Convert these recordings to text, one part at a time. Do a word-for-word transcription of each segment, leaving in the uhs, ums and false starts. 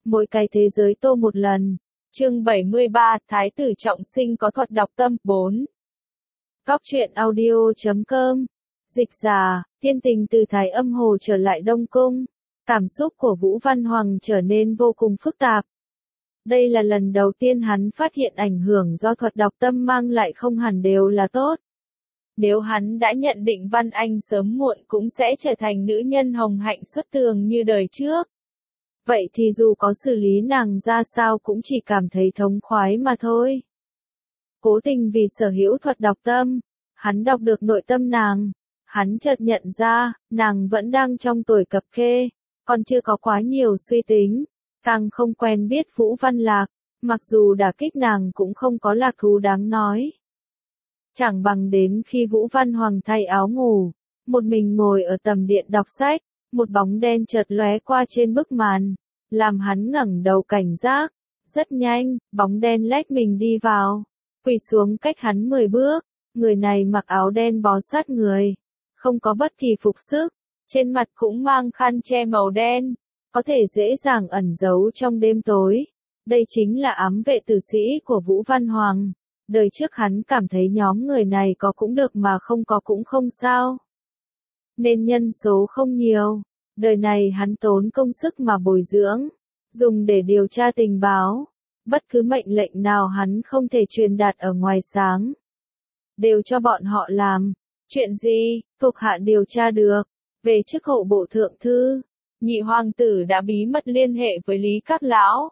Mỗi cái thế giới tô một lần. Chương bảy mươi ba, Thái tử trọng sinh có thuật đọc tâm. bốn. Góc truyện audio chấm com. Dịch giả, thiên tình từ Thái Âm Hồ trở lại Đông Cung. Cảm xúc của Vũ Văn Hoàng trở nên vô cùng phức tạp. Đây là lần đầu tiên hắn phát hiện ảnh hưởng do thuật đọc tâm mang lại không hẳn đều là tốt. Nếu hắn đã nhận định Văn Anh sớm muộn cũng sẽ trở thành nữ nhân hồng hạnh xuất tường như đời trước. Vậy thì dù có xử lý nàng ra sao cũng chỉ cảm thấy thống khoái mà thôi. Cố tình vì sở hữu thuật đọc tâm, hắn đọc được nội tâm nàng. Hắn chợt nhận ra, nàng vẫn đang trong tuổi cập kê, còn chưa có quá nhiều suy tính, càng không quen biết Vũ Văn Lạc, mặc dù đả kích nàng cũng không có lạc thú đáng nói. Chẳng bằng đến khi Vũ Văn Hoàng thay áo ngủ, một mình ngồi ở tầm điện đọc sách, một bóng đen chợt lóe qua trên bức màn, làm hắn ngẩng đầu cảnh giác. Rất nhanh, bóng đen lách mình đi vào, quỳ xuống cách hắn mười bước, người này mặc áo đen bó sát người, không có bất kỳ phục sức, trên mặt cũng mang khăn che màu đen, có thể dễ dàng ẩn giấu trong đêm tối. Đây chính là ám vệ tử sĩ của Vũ Văn Hoàng. Đời trước hắn cảm thấy nhóm người này có cũng được mà không có cũng không sao. Nên nhân số không nhiều, đời này hắn tốn công sức mà bồi dưỡng, dùng để điều tra tình báo. Bất cứ mệnh lệnh nào hắn không thể truyền đạt ở ngoài sáng, đều cho bọn họ làm. Chuyện gì, thuộc hạ điều tra được, về chức hộ bộ thượng thư, nhị hoàng tử đã bí mật liên hệ với Lý Các Lão,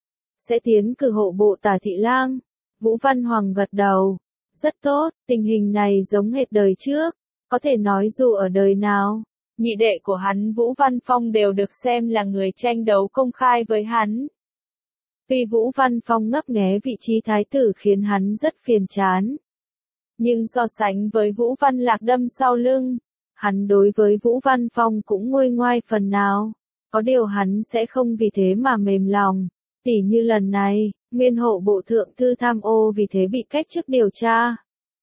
sẽ tiến cử hộ bộ Tả Thị Lang. Vũ Văn Hoàng gật đầu, rất tốt, tình hình này giống hệt đời trước, có thể nói dù ở đời nào, nhị đệ của hắn Vũ Văn Phong đều được xem là người tranh đấu công khai với hắn. Tuy Vũ Văn Phong ngấp nghé vị trí thái tử khiến hắn rất phiền chán, nhưng so sánh với Vũ Văn Lạc đâm sau lưng, hắn đối với Vũ Văn Phong cũng nguôi ngoai phần nào. Có điều hắn sẽ không vì thế mà mềm lòng, tỉ như lần này, nguyên hộ bộ thượng thư tham ô vì thế bị cách chức điều tra.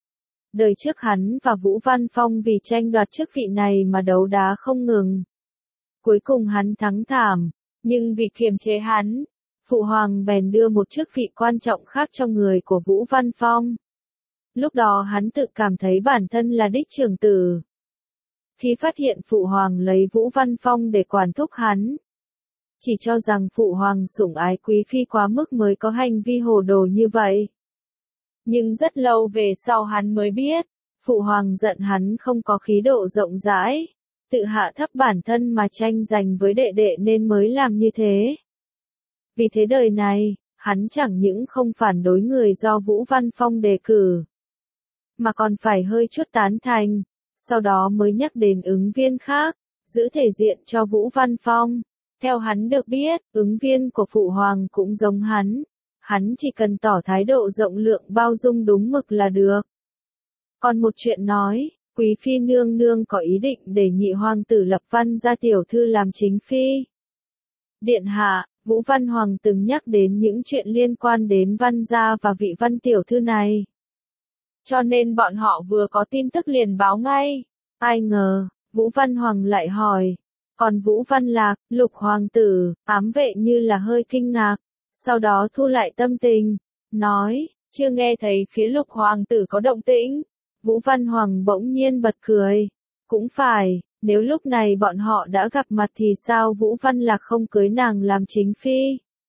Đời trước hắn và Vũ Văn Phong vì tranh đoạt chức vị này mà đấu đá không ngừng. Cuối cùng hắn thắng thảm, nhưng vì kiềm chế hắn, Phụ Hoàng bèn đưa một chức vị quan trọng khác cho người của Vũ Văn Phong. Lúc đó hắn tự cảm thấy bản thân là đích trưởng tử. Khi phát hiện Phụ Hoàng lấy Vũ Văn Phong để quản thúc hắn, chỉ cho rằng Phụ Hoàng sủng ái quý phi quá mức mới có hành vi hồ đồ như vậy. Nhưng rất lâu về sau hắn mới biết, Phụ Hoàng giận hắn không có khí độ rộng rãi, tự hạ thấp bản thân mà tranh giành với đệ đệ nên mới làm như thế. Vì thế đời này, hắn chẳng những không phản đối người do Vũ Văn Phong đề cử, mà còn phải hơi chút tán thành, sau đó mới nhắc đến ứng viên khác, giữ thể diện cho Vũ Văn Phong. Theo hắn được biết, ứng viên của Phụ Hoàng cũng giống hắn, hắn chỉ cần tỏ thái độ rộng lượng bao dung đúng mực là được. Còn một chuyện nói, quý phi nương nương có ý định để nhị hoàng tử lập Văn gia tiểu thư làm chính phi. Điện hạ, Vũ Văn Hoàng từng nhắc đến những chuyện liên quan đến Văn gia và vị Văn tiểu thư này, cho nên bọn họ vừa có tin tức liền báo ngay. Ai ngờ, Vũ Văn Hoàng lại hỏi, còn Vũ Văn Lạc, Lục hoàng tử, ám vệ như là hơi kinh ngạc, sau đó thu lại tâm tình, nói, chưa nghe thấy phía Lục hoàng tử có động tĩnh. Vũ Văn Hoàng bỗng nhiên bật cười, cũng phải, nếu lúc này bọn họ đã gặp mặt thì sao Vũ Văn Lạc không cưới nàng làm chính phi.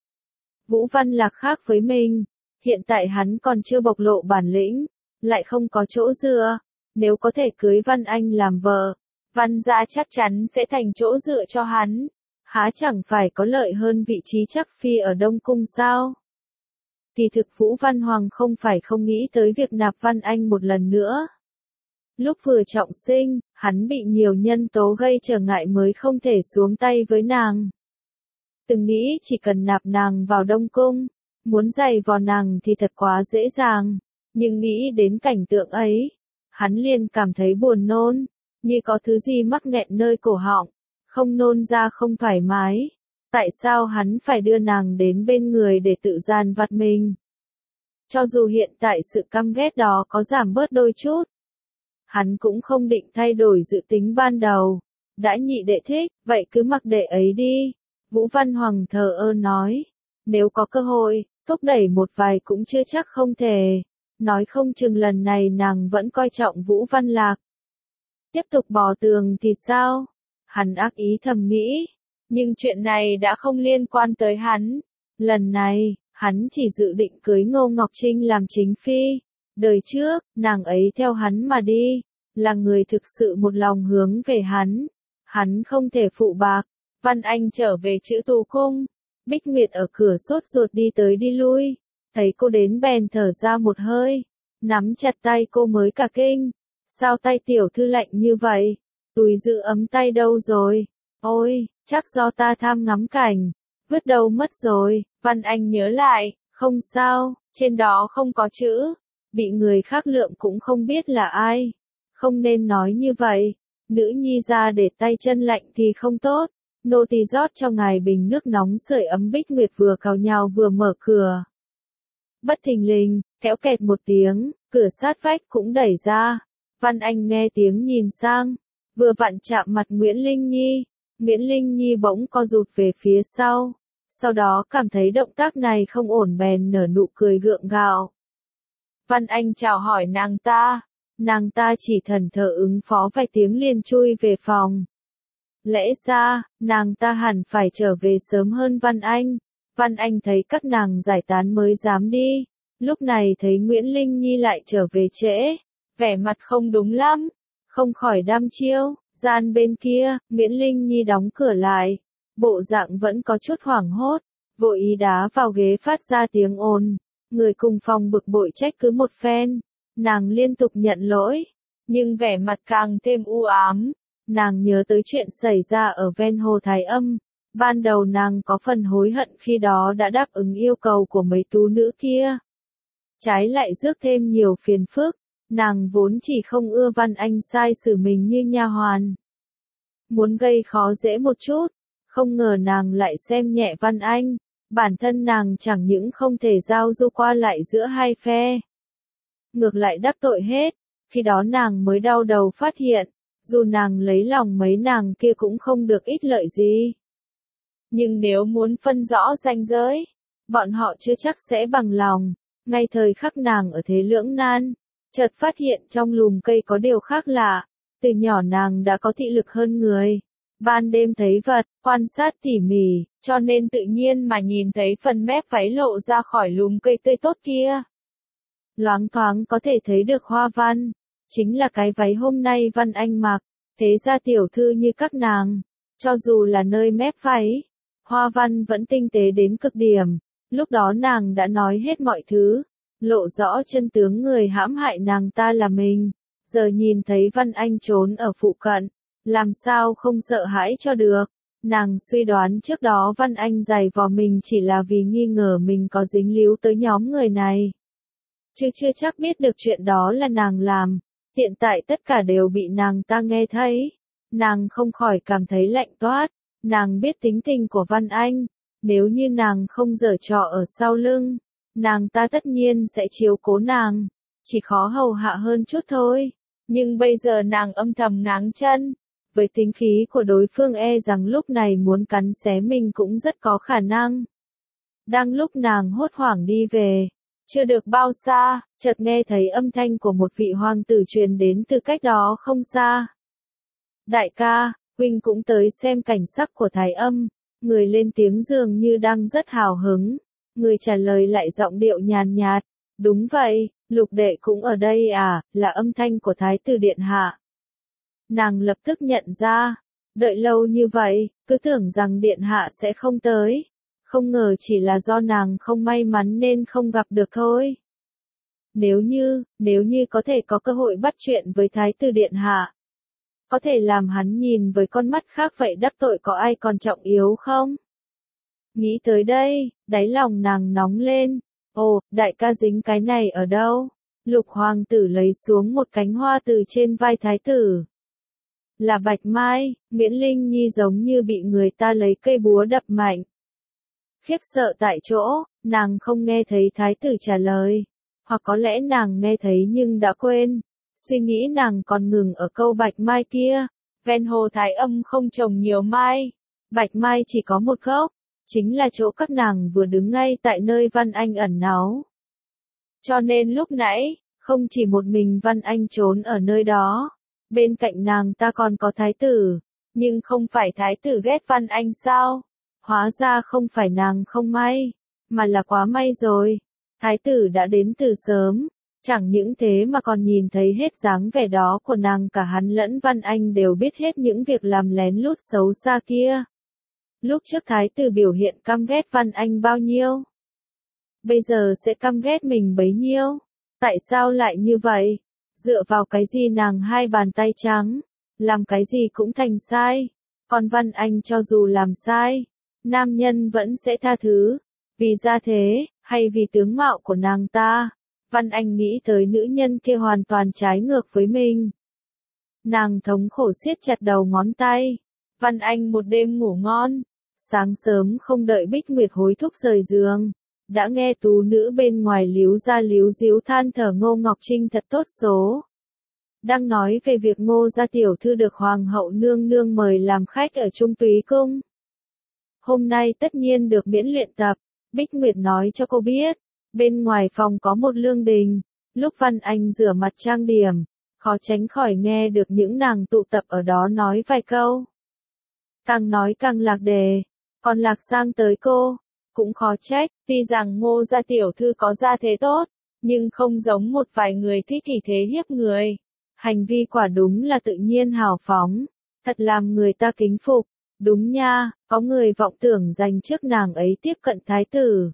Vũ Văn Lạc khác với mình, hiện tại hắn còn chưa bộc lộ bản lĩnh, lại không có chỗ dựa, nếu có thể cưới Văn Anh làm vợ, Văn gia chắc chắn sẽ thành chỗ dựa cho hắn, há chẳng phải có lợi hơn vị trí chắc phi ở Đông Cung sao? Kỳ thực Vũ Văn Hoàng không phải không nghĩ tới việc nạp Văn Anh một lần nữa. Lúc vừa trọng sinh, hắn bị nhiều nhân tố gây trở ngại mới không thể xuống tay với nàng. Từng nghĩ chỉ cần nạp nàng vào Đông Cung, muốn giày vò nàng thì thật quá dễ dàng, nhưng nghĩ đến cảnh tượng ấy, hắn liền cảm thấy buồn nôn, như có thứ gì mắc nghẹn nơi cổ họng, không nôn ra không thoải mái. Tại sao hắn phải đưa nàng đến bên người để tự gian vặt mình? Cho dù hiện tại sự căm ghét đó có giảm bớt đôi chút, hắn cũng không định thay đổi dự tính ban đầu. Đã nhị đệ thích, vậy cứ mặc đệ ấy đi. Vũ Văn Hoàng thờ ơ nói, nếu có cơ hội, thúc đẩy một vài cũng chưa chắc không thể. Nói không chừng lần này nàng vẫn coi trọng Vũ Văn Lạc. Tiếp tục bò tường thì sao? Hắn ác ý thầm nghĩ. Nhưng chuyện này đã không liên quan tới hắn. Lần này, hắn chỉ dự định cưới Ngô Ngọc Trinh làm chính phi. Đời trước, nàng ấy theo hắn mà đi. Là người thực sự một lòng hướng về hắn. Hắn không thể phụ bạc. Văn Anh trở về Chữ Tú Cung. Bích Nguyệt ở cửa sốt ruột đi tới đi lui. Thấy cô đến bèn thở ra một hơi. Nắm chặt tay cô mới cả kinh. Sao tay tiểu thư lạnh như vậy? Túi giữ ấm tay đâu rồi? Ôi, chắc do ta tham ngắm cảnh. Vứt đâu mất rồi. Văn Anh nhớ lại, không sao, trên đó không có chữ. Bị người khác lượm cũng không biết là ai. Không nên nói như vậy. Nữ nhi ra để tay chân lạnh thì không tốt. Nô tỳ rót cho ngài bình nước nóng sưởi ấm. Bích Nguyệt vừa cào nhào vừa mở cửa. Bất thình lình, kéo kẹt một tiếng, cửa sát vách cũng đẩy ra. Văn Anh nghe tiếng nhìn sang, vừa vặn chạm mặt Nguyễn Linh Nhi. Nguyễn Linh Nhi bỗng co rụt về phía sau. Sau đó cảm thấy động tác này không ổn bèn nở nụ cười gượng gạo. Văn Anh chào hỏi nàng ta. Nàng ta chỉ thần thờ ứng phó vài tiếng liền chui về phòng. Lẽ ra, nàng ta hẳn phải trở về sớm hơn Văn Anh. Văn Anh thấy các nàng giải tán mới dám đi. Lúc này thấy Nguyễn Linh Nhi lại trở về trễ. Vẻ mặt không đúng lắm. Không khỏi đăm chiêu. Gian bên kia, Nguyễn Linh Nhi đóng cửa lại. Bộ dạng vẫn có chút hoảng hốt. Vội ý đá vào ghế phát ra tiếng ồn. Người cùng phòng bực bội trách cứ một phen. Nàng liên tục nhận lỗi. Nhưng vẻ mặt càng thêm u ám. Nàng nhớ tới chuyện xảy ra ở ven hồ Thái Âm. Ban đầu nàng có phần hối hận khi đó đã đáp ứng yêu cầu của mấy tú nữ kia. Trái lại rước thêm nhiều phiền phức. Nàng vốn chỉ không ưa Văn Anh sai xử mình như nha hoàn. Muốn gây khó dễ một chút. Không ngờ nàng lại xem nhẹ Văn Anh. Bản thân nàng chẳng những không thể giao du qua lại giữa hai phe. Ngược lại đắc tội hết. Khi đó nàng mới đau đầu phát hiện. Dù nàng lấy lòng mấy nàng kia cũng không được ít lợi gì. Nhưng nếu muốn phân rõ ranh giới, bọn họ chưa chắc sẽ bằng lòng. Ngay thời khắc nàng ở thế lưỡng nan, chợt phát hiện trong lùm cây có điều khác lạ. Từ nhỏ nàng đã có thị lực hơn người. Ban đêm thấy vật, quan sát tỉ mỉ, cho nên tự nhiên mà nhìn thấy phần mép váy lộ ra khỏi lùm cây tươi tốt kia. Loáng thoáng có thể thấy được hoa văn. Chính là cái váy hôm nay Văn Anh mặc. Thế ra tiểu thư như các nàng, cho dù là nơi mép váy, hoa văn vẫn tinh tế đến cực điểm. Lúc đó nàng đã nói hết mọi thứ, lộ rõ chân tướng người hãm hại nàng ta là mình. Giờ nhìn thấy Văn Anh trốn ở phụ cận, làm sao không sợ hãi cho được. Nàng suy đoán trước đó Văn Anh giày vò mình chỉ là vì nghi ngờ mình có dính líu tới nhóm người này. Chứ chưa chắc biết được chuyện đó là nàng làm. Hiện tại tất cả đều bị nàng ta nghe thấy. Nàng không khỏi cảm thấy lạnh toát. Nàng biết tính tình của Văn Anh. Nếu như nàng không giở trò ở sau lưng, nàng ta tất nhiên sẽ chiếu cố nàng. Chỉ khó hầu hạ hơn chút thôi. Nhưng bây giờ nàng âm thầm ngáng chân. Với tính khí của đối phương e rằng lúc này muốn cắn xé mình cũng rất có khả năng. Đang lúc nàng hốt hoảng đi về. Chưa được bao xa, chợt nghe thấy âm thanh của một vị hoàng tử truyền đến từ cách đó không xa. Đại ca, huynh cũng tới xem cảnh sắc của Thái Âm. Người lên tiếng dường như đang rất hào hứng. Người trả lời lại giọng điệu nhàn nhạt. Đúng vậy, Lục đệ cũng ở đây à, là âm thanh của Thái tử điện hạ. Nàng lập tức nhận ra. Đợi lâu như vậy, cứ tưởng rằng điện hạ sẽ không tới. Không ngờ chỉ là do nàng không may mắn nên không gặp được thôi. Nếu như, nếu như có thể có cơ hội bắt chuyện với Thái tử điện hạ, có thể làm hắn nhìn với con mắt khác vậy đắc tội có ai còn trọng yếu không? Nghĩ tới đây, đáy lòng nàng nóng lên. Ồ, đại ca dính cái này ở đâu? Lục hoàng tử lấy xuống một cánh hoa từ trên vai thái tử. Là bạch mai. Nguyễn Linh Nhi giống như bị người ta lấy cây búa đập mạnh. Khiếp sợ tại chỗ, nàng không nghe thấy thái tử trả lời. Hoặc có lẽ nàng nghe thấy nhưng đã quên. Suy nghĩ nàng còn ngừng ở câu bạch mai kia. Ven hồ Thái Âm không trồng nhiều mai. Bạch mai chỉ có một gốc, chính là chỗ các nàng vừa đứng ngay tại nơi Văn Anh ẩn náu. Cho nên lúc nãy, không chỉ một mình Văn Anh trốn ở nơi đó, bên cạnh nàng ta còn có thái tử, nhưng không phải thái tử ghét Văn Anh sao? Hóa ra không phải nàng không may, mà là quá may rồi. Thái tử đã đến từ sớm, chẳng những thế mà còn nhìn thấy hết dáng vẻ đó của nàng, cả hắn lẫn Văn Anh đều biết hết những việc làm lén lút xấu xa kia. Lúc trước thái tử biểu hiện căm ghét Văn Anh bao nhiêu, bây giờ sẽ căm ghét mình bấy nhiêu. Tại sao lại như vậy? Dựa vào cái gì nàng hai bàn tay trắng, làm cái gì cũng thành sai. Còn Văn Anh cho dù làm sai, nam nhân vẫn sẽ tha thứ. Vì gia thế, hay vì tướng mạo của nàng ta? Văn Anh nghĩ tới nữ nhân kia hoàn toàn trái ngược với mình. Nàng thống khổ siết chặt đầu ngón tay. Văn Anh một đêm ngủ ngon. Sáng sớm không đợi Bích Nguyệt hối thúc rời giường, đã nghe tú nữ bên ngoài líu ra líu díu than thở Ngô Ngọc Trinh thật tốt số. Đang nói về việc Ngô gia tiểu thư được Hoàng hậu nương nương mời làm khách ở Trung Túy Cung. Hôm nay tất nhiên được miễn luyện tập. Bích Nguyệt nói cho cô biết, bên ngoài phòng có một lương đình. Lúc Văn Anh rửa mặt trang điểm, khó tránh khỏi nghe được những nàng tụ tập ở đó nói vài câu. Càng nói càng lạc đề, còn lạc sang tới cô. Cũng khó trách, tuy rằng Ngô gia tiểu thư có gia thế tốt, nhưng không giống một vài người thích kỳ thế hiếp người. Hành vi quả đúng là tự nhiên hào phóng, thật làm người ta kính phục. Đúng nha, có người vọng tưởng giành trước nàng ấy tiếp cận thái tử.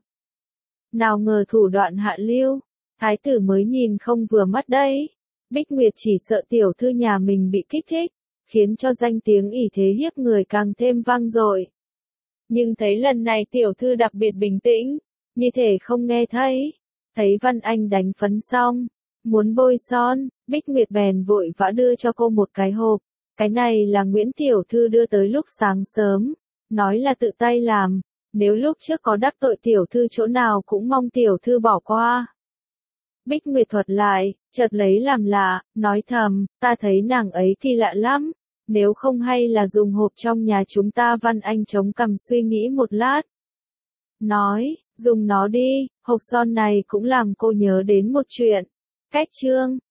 Nào ngờ thủ đoạn hạ lưu, thái tử mới nhìn không vừa mắt đấy. Bích Nguyệt chỉ sợ tiểu thư nhà mình bị kích thích, khiến cho danh tiếng ỷ thế hiếp người càng thêm vang dội. Nhưng thấy lần này tiểu thư đặc biệt bình tĩnh, như thể không nghe thấy. Thấy Văn Anh đánh phấn xong, muốn bôi son, Bích Nguyệt bèn vội vã đưa cho cô một cái hộp. Cái này là Nguyễn tiểu thư đưa tới lúc sáng sớm, nói là tự tay làm, nếu lúc trước có đắc tội tiểu thư chỗ nào cũng mong tiểu thư bỏ qua. Bích Nguyệt thuật lại, chợt lấy làm lạ, nói thầm, ta thấy nàng ấy kỳ lạ lắm, nếu không hay là dùng hộp trong nhà chúng ta. Văn Anh chống cằm suy nghĩ một lát. Nói, dùng nó đi, hộp son này cũng làm cô nhớ đến một chuyện. Cách chương